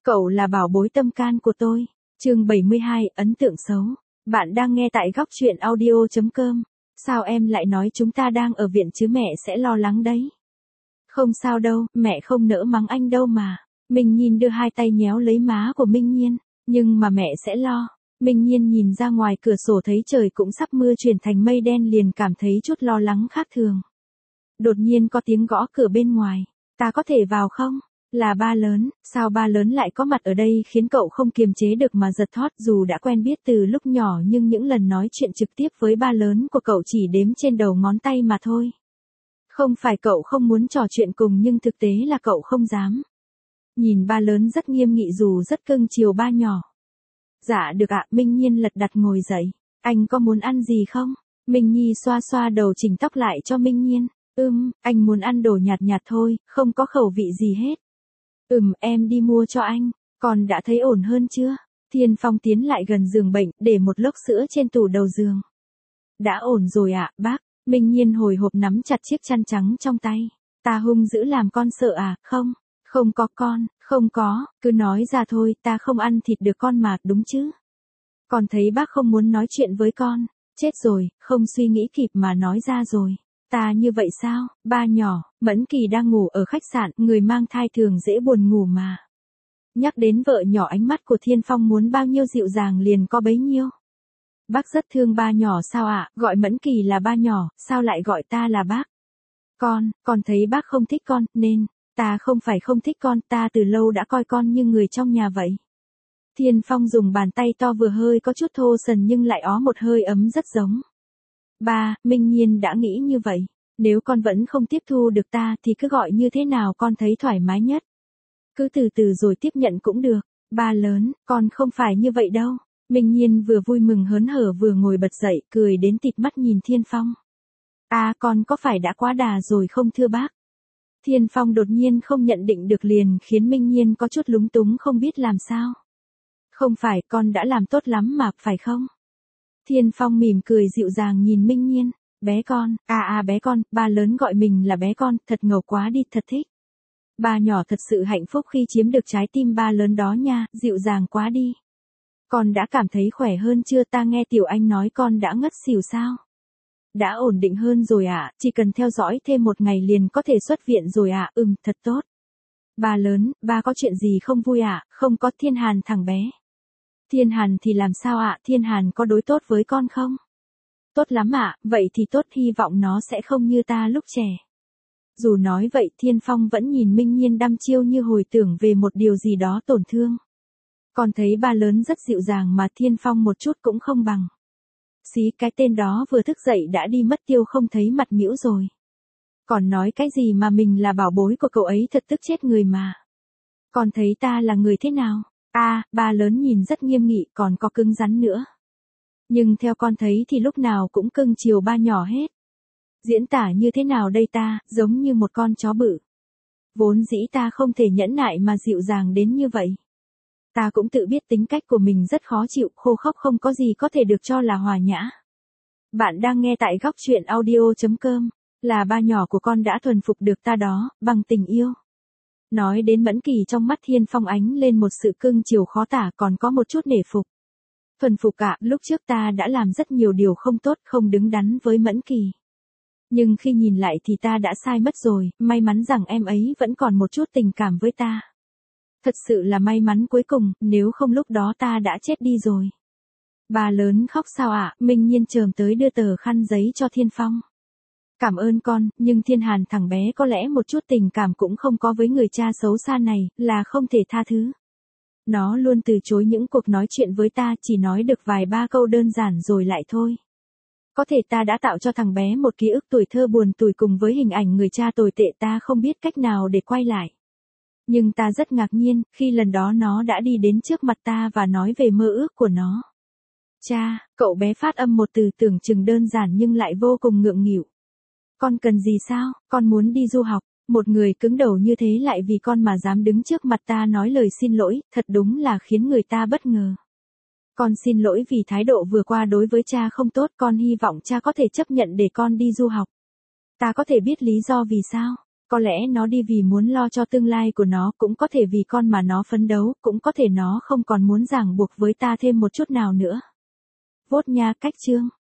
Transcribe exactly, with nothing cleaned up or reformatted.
Cậu là bảo bối tâm can của tôi. Chương bảy mươi hai, ấn tượng xấu. Bạn đang nghe tại góc truyện audio chấm com. Sao em lại nói chúng ta đang ở viện chứ, mẹ sẽ lo lắng đấy. Không sao đâu, mẹ không nỡ mắng anh đâu mà. Minh Nhiên đưa hai tay nhéo lấy má của Minh Nhiên. Nhưng mà mẹ sẽ lo. Minh Nhiên nhìn ra ngoài cửa sổ thấy trời cũng sắp mưa chuyển thành mây đen, liền cảm thấy chút lo lắng khác thường. Đột nhiên có tiếng gõ cửa bên ngoài. Ta có thể vào không? Là ba lớn. Sao ba lớn lại có mặt ở đây khiến cậu không kiềm chế được mà giật thót. Dù đã quen biết từ lúc nhỏ nhưng những lần nói chuyện trực tiếp với ba lớn của cậu chỉ đếm trên đầu ngón tay mà thôi. Không phải cậu không muốn trò chuyện cùng, nhưng thực tế là cậu không dám. Nhìn ba lớn rất nghiêm nghị dù rất cưng chiều ba nhỏ. Dạ được ạ. Minh Nhiên lật đật ngồi dậy. Anh có muốn ăn gì không? Minh Nhi xoa xoa đầu chỉnh tóc lại cho Minh Nhiên. Ừm, anh muốn ăn đồ nhạt nhạt thôi, không có khẩu vị gì hết. Ừm, em đi mua cho anh. Con đã thấy ổn hơn chưa? Thiên Phong tiến lại gần giường bệnh, để một lốc sữa trên tủ đầu giường. Đã ổn rồi ạ, bác. Minh Nhiên hồi hộp nắm chặt chiếc chăn trắng trong tay. Ta hung dữ làm con sợ à? Không, không có con, không có, cứ nói ra thôi, ta không ăn thịt được con mà, đúng chứ? Con thấy bác không muốn nói chuyện với con. Chết rồi, không suy nghĩ kịp mà nói ra rồi. Ta như vậy sao? Ba nhỏ, Mẫn Kỳ đang ngủ ở khách sạn, người mang thai thường dễ buồn ngủ mà. Nhắc đến vợ nhỏ, ánh mắt của Thiên Phong muốn bao nhiêu dịu dàng liền có bấy nhiêu. Bác rất thương ba nhỏ sao ạ? Gọi Mẫn Kỳ là ba nhỏ, sao lại gọi ta là bác? Con, con thấy bác không thích con, nên, ta không phải không thích con, ta từ lâu đã coi con như người trong nhà vậy. Thiên Phong dùng bàn tay to vừa hơi có chút thô sần nhưng lại ó một hơi ấm rất giống. Ba, Minh Nhiên đã nghĩ như vậy. Nếu con vẫn không tiếp thu được ta thì cứ gọi như thế nào con thấy thoải mái nhất. Cứ từ từ rồi tiếp nhận cũng được. Ba lớn, con không phải như vậy đâu. Minh Nhiên vừa vui mừng hớn hở vừa ngồi bật dậy, cười đến tịt mắt nhìn Thiên Phong. À, con có phải đã quá đà rồi không thưa bác? Thiên Phong đột nhiên không nhận định được liền khiến Minh Nhiên có chút lúng túng không biết làm sao. Không phải, con đã làm tốt lắm mà, phải không? Thiên Phong mỉm cười dịu dàng nhìn Minh Nhiên. Bé con, à à bé con, ba lớn gọi mình là bé con, thật ngầu quá đi, thật thích. Ba nhỏ thật sự hạnh phúc khi chiếm được trái tim ba lớn đó nha, dịu dàng quá đi. Con đã cảm thấy khỏe hơn chưa? Ta nghe Tiểu Anh nói con đã ngất xỉu sao? Đã ổn định hơn rồi ạ, à, chỉ cần theo dõi thêm một ngày liền có thể xuất viện rồi ạ, à, ừm, thật tốt. Ba lớn, ba có chuyện gì không vui ạ? À? Không có. Thiên Hàn thằng bé. Thiên Hàn thì làm sao ạ? À? Thiên Hàn có đối tốt với con không? Tốt lắm ạ, à, vậy thì tốt, hy vọng nó sẽ không như ta lúc trẻ. Dù nói vậy Thiên Phong vẫn nhìn Minh Nhiên đăm chiêu như hồi tưởng về một điều gì đó tổn thương. Còn thấy ba lớn rất dịu dàng mà Thiên Phong một chút cũng không bằng. Xí, cái tên đó vừa thức dậy đã đi mất tiêu không thấy mặt mũi rồi. Còn nói cái gì mà mình là bảo bối của cậu ấy, thật tức chết người mà. Còn thấy ta là người thế nào? A, à, ba lớn nhìn rất nghiêm nghị, còn có cứng rắn nữa. Nhưng theo con thấy thì lúc nào cũng cưng chiều ba nhỏ hết. Diễn tả như thế nào đây ta, giống như một con chó bự. Vốn dĩ ta không thể nhẫn nại mà dịu dàng đến như vậy. Ta cũng tự biết tính cách của mình rất khó chịu, khô khốc không có gì có thể được cho là hòa nhã. Bạn đang nghe tại góc truyện audio chấm com, là ba nhỏ của con đã thuần phục được ta đó, bằng tình yêu. Nói đến Mẫn Kỳ trong mắt Thiên Phong ánh lên một sự cưng chiều khó tả, còn có một chút nể phục. Thuần phục cả, lúc trước ta đã làm rất nhiều điều không tốt, không đứng đắn với Mẫn Kỳ. Nhưng khi nhìn lại thì ta đã sai mất rồi, may mắn rằng em ấy vẫn còn một chút tình cảm với ta. Thật sự là may mắn cuối cùng, nếu không lúc đó ta đã chết đi rồi. Bà lớn khóc sao ạ? À? Minh Nhiên chồm tới đưa tờ khăn giấy cho Thiên Phong. Cảm ơn con, nhưng Thiên Hàn thằng bé có lẽ một chút tình cảm cũng không có với người cha xấu xa này, là không thể tha thứ. Nó luôn từ chối những cuộc nói chuyện với ta, chỉ nói được vài ba câu đơn giản rồi lại thôi. Có thể ta đã tạo cho thằng bé một ký ức tuổi thơ buồn tủi cùng với hình ảnh người cha tồi tệ, ta không biết cách nào để quay lại. Nhưng ta rất ngạc nhiên, khi lần đó nó đã đi đến trước mặt ta và nói về mơ ước của nó. Cha, cậu bé phát âm một từ tưởng chừng đơn giản nhưng lại vô cùng ngượng nghịu. Con cần gì sao? Con muốn đi du học. Một người cứng đầu như thế lại vì con mà dám đứng trước mặt ta nói lời xin lỗi, thật đúng là khiến người ta bất ngờ. Con xin lỗi vì thái độ vừa qua đối với cha không tốt, con hy vọng cha có thể chấp nhận để con đi du học. Ta có thể biết lý do vì sao? Có lẽ nó đi vì muốn lo cho tương lai của nó, cũng có thể vì con mà nó phấn đấu, cũng có thể nó không còn muốn ràng buộc với ta thêm một chút nào nữa. Vốt nha, cách chương.